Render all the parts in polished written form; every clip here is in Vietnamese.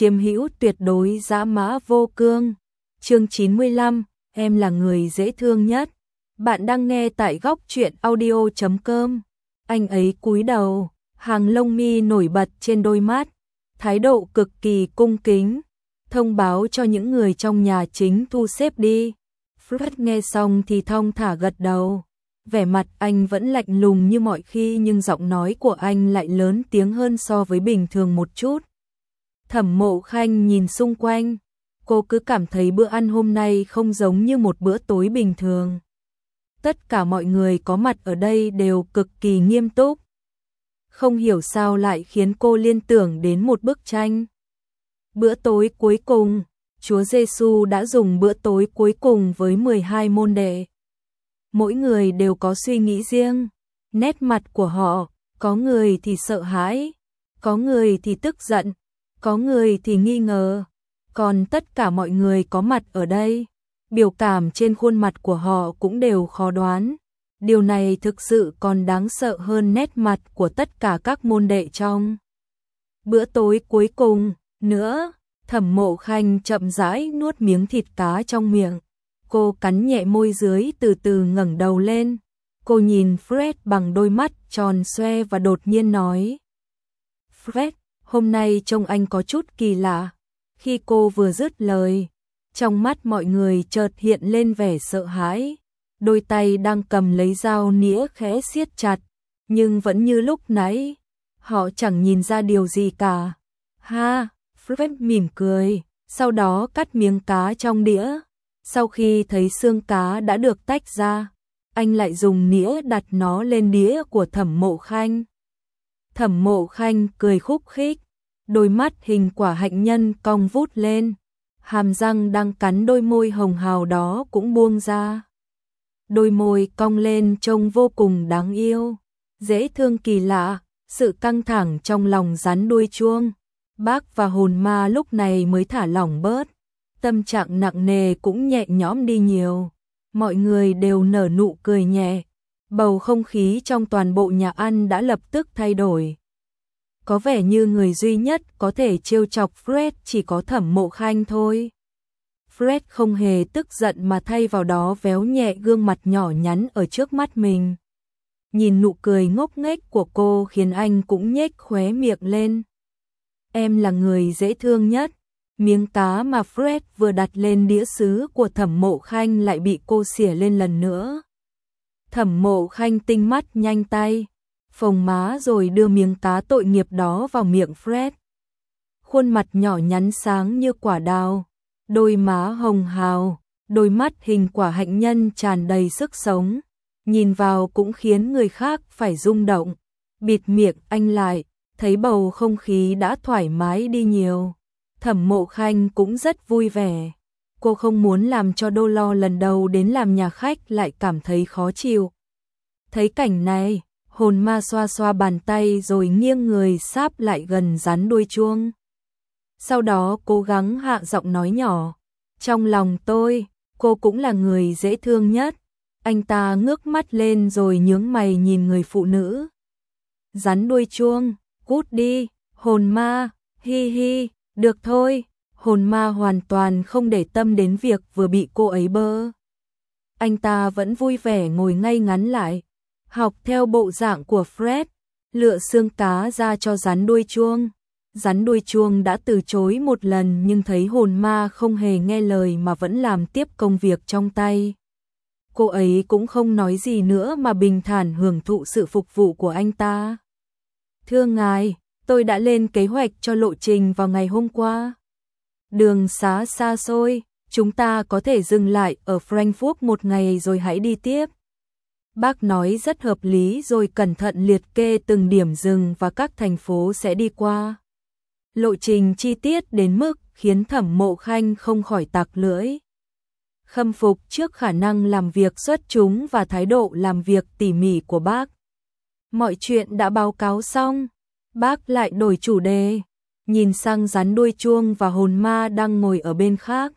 chiếm hữu tuyệt đối dã mã vô cương. Chương 95, em là người dễ thương nhất. Bạn đang nghe tại góc truyện audio.com. Anh ấy cúi đầu, hàng lông mi nổi bật trên đôi mắt, thái độ cực kỳ cung kính, thông báo cho những người trong nhà chính thu xếp đi. Fred nghe xong thì thong thả gật đầu. Vẻ mặt anh vẫn lạnh lùng như mọi khi nhưng giọng nói của anh lại lớn tiếng hơn so với bình thường một chút. Thẩm Mộ Khanh nhìn xung quanh, cô cứ cảm thấy bữa ăn hôm nay không giống như một bữa tối bình thường. Tất cả mọi người có mặt ở đây đều cực kỳ nghiêm túc. Không hiểu sao lại khiến cô liên tưởng đến một bức tranh. Bữa tối cuối cùng, Chúa Giêsu đã dùng bữa tối cuối cùng với 12 môn đệ. Mỗi người đều có suy nghĩ riêng, nét mặt của họ, có người thì sợ hãi, có người thì tức giận, có người thì nghi ngờ, còn tất cả mọi người có mặt ở đây, biểu cảm trên khuôn mặt của họ cũng đều khó đoán. Điều này thực sự còn đáng sợ hơn nét mặt của tất cả các môn đệ trong bữa tối cuối cùng nữa. Thẩm Mộ Khanh chậm rãi nuốt miếng thịt cá trong miệng. Cô cắn nhẹ môi dưới, từ từ ngẩng đầu lên. Cô nhìn Fred bằng đôi mắt tròn xoe và đột nhiên nói: Fred, hôm nay trông anh có chút kỳ lạ. Khi cô vừa dứt lời, trong mắt mọi người chợt hiện lên vẻ sợ hãi. Đôi tay đang cầm lấy dao nĩa khẽ siết chặt, nhưng vẫn như lúc nãy, họ chẳng nhìn ra điều gì cả. Ha, Fred mỉm cười, sau đó cắt miếng cá trong đĩa. Sau khi thấy xương cá đã được tách ra, anh lại dùng nĩa đặt nó lên đĩa của Thẩm Mộ Khanh. Thẩm Mộ Khanh cười khúc khích, đôi mắt hình quả hạnh nhân cong vút lên, hàm răng đang cắn đôi môi hồng hào đó cũng buông ra. Đôi môi cong lên trông vô cùng đáng yêu, dễ thương kỳ lạ, sự căng thẳng trong lòng rắn đuôi chuông. Bác và hồn ma lúc này mới thả lỏng bớt, tâm trạng nặng nề cũng nhẹ nhõm đi nhiều. Mọi người đều nở nụ cười nhẹ, bầu không khí trong toàn bộ nhà ăn đã lập tức thay đổi. Có vẻ như người duy nhất có thể trêu chọc Fred chỉ có Thẩm Mộ Khanh thôi. Fred không hề tức giận mà thay vào đó véo nhẹ gương mặt nhỏ nhắn ở trước mắt mình. Nhìn nụ cười ngốc nghếch của cô khiến anh cũng nhếch khóe miệng lên. Em là người dễ thương nhất. Miếng cá mà Fred vừa đặt lên đĩa sứ của Thẩm Mộ Khanh lại bị cô xỉa lên lần nữa. Thẩm Mộ Khanh tinh mắt nhanh tay, phồng má rồi đưa miếng cá tội nghiệp đó vào miệng Fred. Khuôn mặt nhỏ nhắn sáng như quả đào, đôi má hồng hào, đôi mắt hình quả hạnh nhân tràn đầy sức sống, nhìn vào cũng khiến người khác phải rung động. Bịt miệng anh lại, thấy bầu không khí đã thoải mái đi nhiều. Thẩm Mộ Khanh cũng rất vui vẻ. Cô không muốn làm cho Đô Lo lần đầu đến làm nhà khách lại cảm thấy khó chịu. Thấy cảnh này, hồn ma xoa xoa bàn tay rồi nghiêng người sáp lại gần rắn đuôi chuông. Sau đó cố gắng hạ giọng nói nhỏ: trong lòng tôi, cô cũng là người dễ thương nhất. Anh ta ngước mắt lên rồi nhướng mày nhìn người phụ nữ. Rắn đuôi chuông, cút đi, hồn ma, hi hi. Được thôi, hồn ma hoàn toàn không để tâm đến việc vừa bị cô ấy bơ. Anh ta vẫn vui vẻ ngồi ngay ngắn lại, học theo bộ dạng của Fred, lựa xương cá ra cho rắn đuôi chuông. Rắn đuôi chuông đã từ chối một lần nhưng thấy hồn ma không hề nghe lời mà vẫn làm tiếp công việc trong tay. Cô ấy cũng không nói gì nữa mà bình thản hưởng thụ sự phục vụ của anh ta. Thưa ngài, tôi đã lên kế hoạch cho lộ trình vào ngày hôm qua. Đường xá xa xôi, chúng ta có thể dừng lại ở Frankfurt một ngày rồi hãy đi tiếp. Bác nói rất hợp lý rồi cẩn thận liệt kê từng điểm dừng và các thành phố sẽ đi qua. Lộ trình chi tiết đến mức khiến Thẩm Mộ Khanh không khỏi tặc lưỡi. Khâm phục trước khả năng làm việc xuất chúng và thái độ làm việc tỉ mỉ của bác. Mọi chuyện đã báo cáo xong. Bác lại đổi chủ đề, nhìn sang rắn đuôi chuông và hồn ma đang ngồi ở bên khác.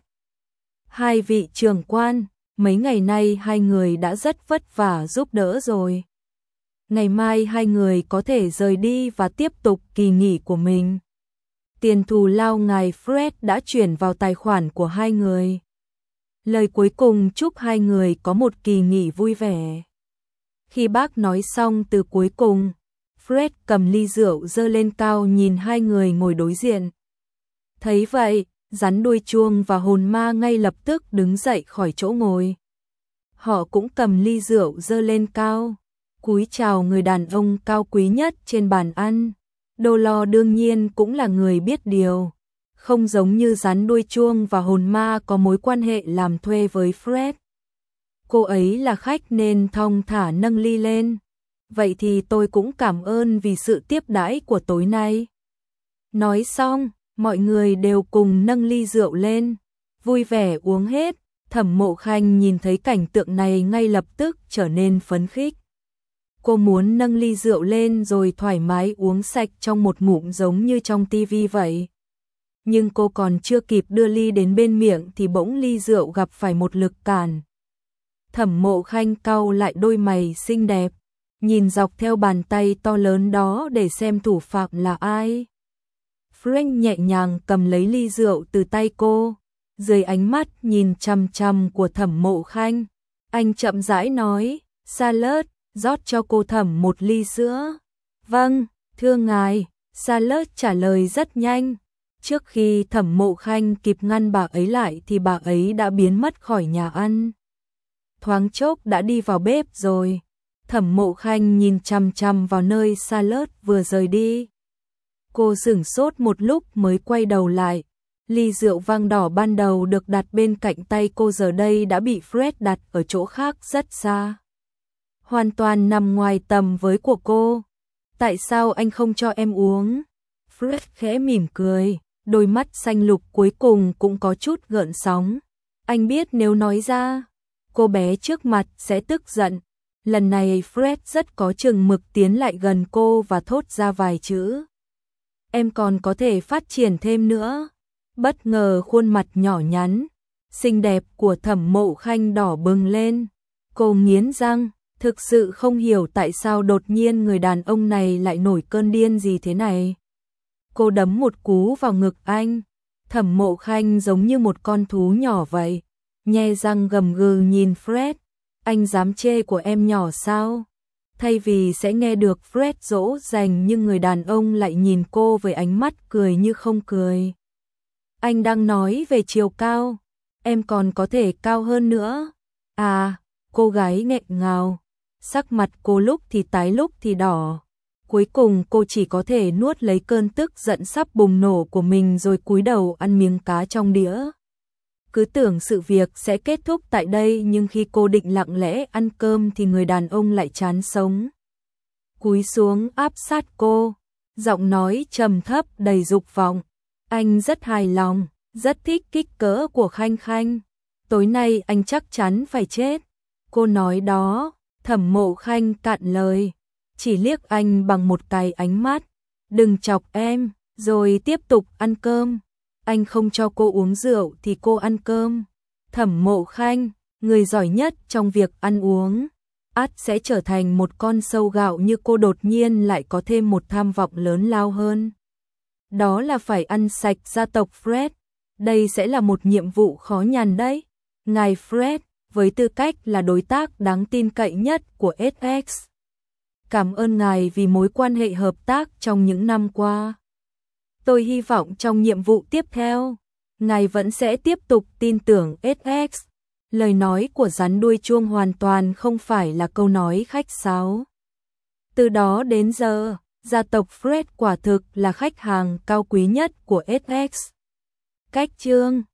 Hai vị trưởng quan, mấy ngày nay hai người đã rất vất vả giúp đỡ rồi. Ngày mai hai người có thể rời đi và tiếp tục kỳ nghỉ của mình. Tiền thù lao ngài Fred đã chuyển vào tài khoản của hai người. Lời cuối cùng chúc hai người có một kỳ nghỉ vui vẻ. Khi bác nói xong từ cuối cùng, Fred cầm ly rượu giơ lên cao nhìn hai người ngồi đối diện. Thấy vậy, rắn đuôi chuông và hồn ma ngay lập tức đứng dậy khỏi chỗ ngồi. Họ cũng cầm ly rượu giơ lên cao, cúi chào người đàn ông cao quý nhất trên bàn ăn. Đô Lo đương nhiên cũng là người biết điều, không giống như rắn đuôi chuông và hồn ma có mối quan hệ làm thuê với Fred. Cô ấy là khách nên thong thả nâng ly lên. Vậy thì tôi cũng cảm ơn vì sự tiếp đãi của tối nay. Nói xong, mọi người đều cùng nâng ly rượu lên, vui vẻ uống hết. Thẩm Mộ Khanh nhìn thấy cảnh tượng này ngay lập tức trở nên phấn khích. Cô muốn nâng ly rượu lên rồi thoải mái uống sạch trong một ngụm giống như trong tivi vậy. Nhưng cô còn chưa kịp đưa ly đến bên miệng thì bỗng ly rượu gặp phải một lực cản. Thẩm Mộ Khanh cau lại đôi mày xinh đẹp, nhìn dọc theo bàn tay to lớn đó để xem thủ phạm là ai. Frank nhẹ nhàng cầm lấy ly rượu từ tay cô, dưới ánh mắt nhìn chằm chằm của Thẩm Mộ Khanh, anh chậm rãi nói, Salad, rót cho cô Thẩm một ly sữa. Vâng, thưa ngài, Salad trả lời rất nhanh. Trước khi Thẩm Mộ Khanh kịp ngăn bà ấy lại thì bà ấy đã biến mất khỏi nhà ăn. Thoáng chốc đã đi vào bếp rồi. Thẩm Mộ Khanh nhìn chằm chằm vào nơi Salad vừa rời đi. Cô sửng sốt một lúc mới quay đầu lại. Ly rượu vang đỏ ban đầu được đặt bên cạnh tay cô giờ đây đã bị Fred đặt ở chỗ khác rất xa. Hoàn toàn nằm ngoài tầm với của cô. Tại sao anh không cho em uống? Fred khẽ mỉm cười, đôi mắt xanh lục cuối cùng cũng có chút gợn sóng. Anh biết nếu nói ra, cô bé trước mặt sẽ tức giận. Lần này Fred rất có chừng mực tiến lại gần cô và thốt ra vài chữ. Em còn có thể phát triển thêm nữa. Bất ngờ khuôn mặt nhỏ nhắn, xinh đẹp của Thẩm Mộ Khanh đỏ bừng lên. Cô nghiến răng, thực sự không hiểu tại sao đột nhiên người đàn ông này lại nổi cơn điên gì thế này. Cô đấm một cú vào ngực anh. Thẩm Mộ Khanh giống như một con thú nhỏ vậy, nhe răng gầm gừ nhìn Fred. Anh dám chê của em nhỏ sao? Thay vì sẽ nghe được Fred dỗ dành nhưng người đàn ông lại nhìn cô với ánh mắt cười như không cười. Anh đang nói về chiều cao, em còn có thể cao hơn nữa. À, cô gái nghẹn ngào, sắc mặt cô lúc thì tái lúc thì đỏ. Cuối cùng cô chỉ có thể nuốt lấy cơn tức giận sắp bùng nổ của mình rồi cúi đầu ăn miếng cá trong đĩa. Cứ tưởng sự việc sẽ kết thúc tại đây nhưng khi cô định lặng lẽ ăn cơm thì người đàn ông lại chán sống. Cúi xuống áp sát cô, giọng nói trầm thấp đầy dục vọng. Anh rất hài lòng, rất thích kích cỡ của Khanh Khanh. Tối nay anh chắc chắn phải chết. Cô nói đó, Thẩm Mộ Khanh cạn lời, chỉ liếc anh bằng một cái ánh mắt. Đừng chọc em, rồi tiếp tục ăn cơm. Anh không cho cô uống rượu thì cô ăn cơm. Thẩm Mộ Khanh, người giỏi nhất trong việc ăn uống, ắt sẽ trở thành một con sâu gạo như cô đột nhiên lại có thêm một tham vọng lớn lao hơn. Đó là phải ăn sạch gia tộc Fred. Đây sẽ là một nhiệm vụ khó nhằn đấy. Ngài Fred, với tư cách là đối tác đáng tin cậy nhất của SX. Cảm ơn ngài vì mối quan hệ hợp tác trong những năm qua. Tôi hy vọng trong nhiệm vụ tiếp theo, ngài vẫn sẽ tiếp tục tin tưởng SX. Lời nói của rắn đuôi chuông hoàn toàn không phải là câu nói khách sáo. Từ đó đến giờ, gia tộc Fred quả thực là khách hàng cao quý nhất của SX. Cách chương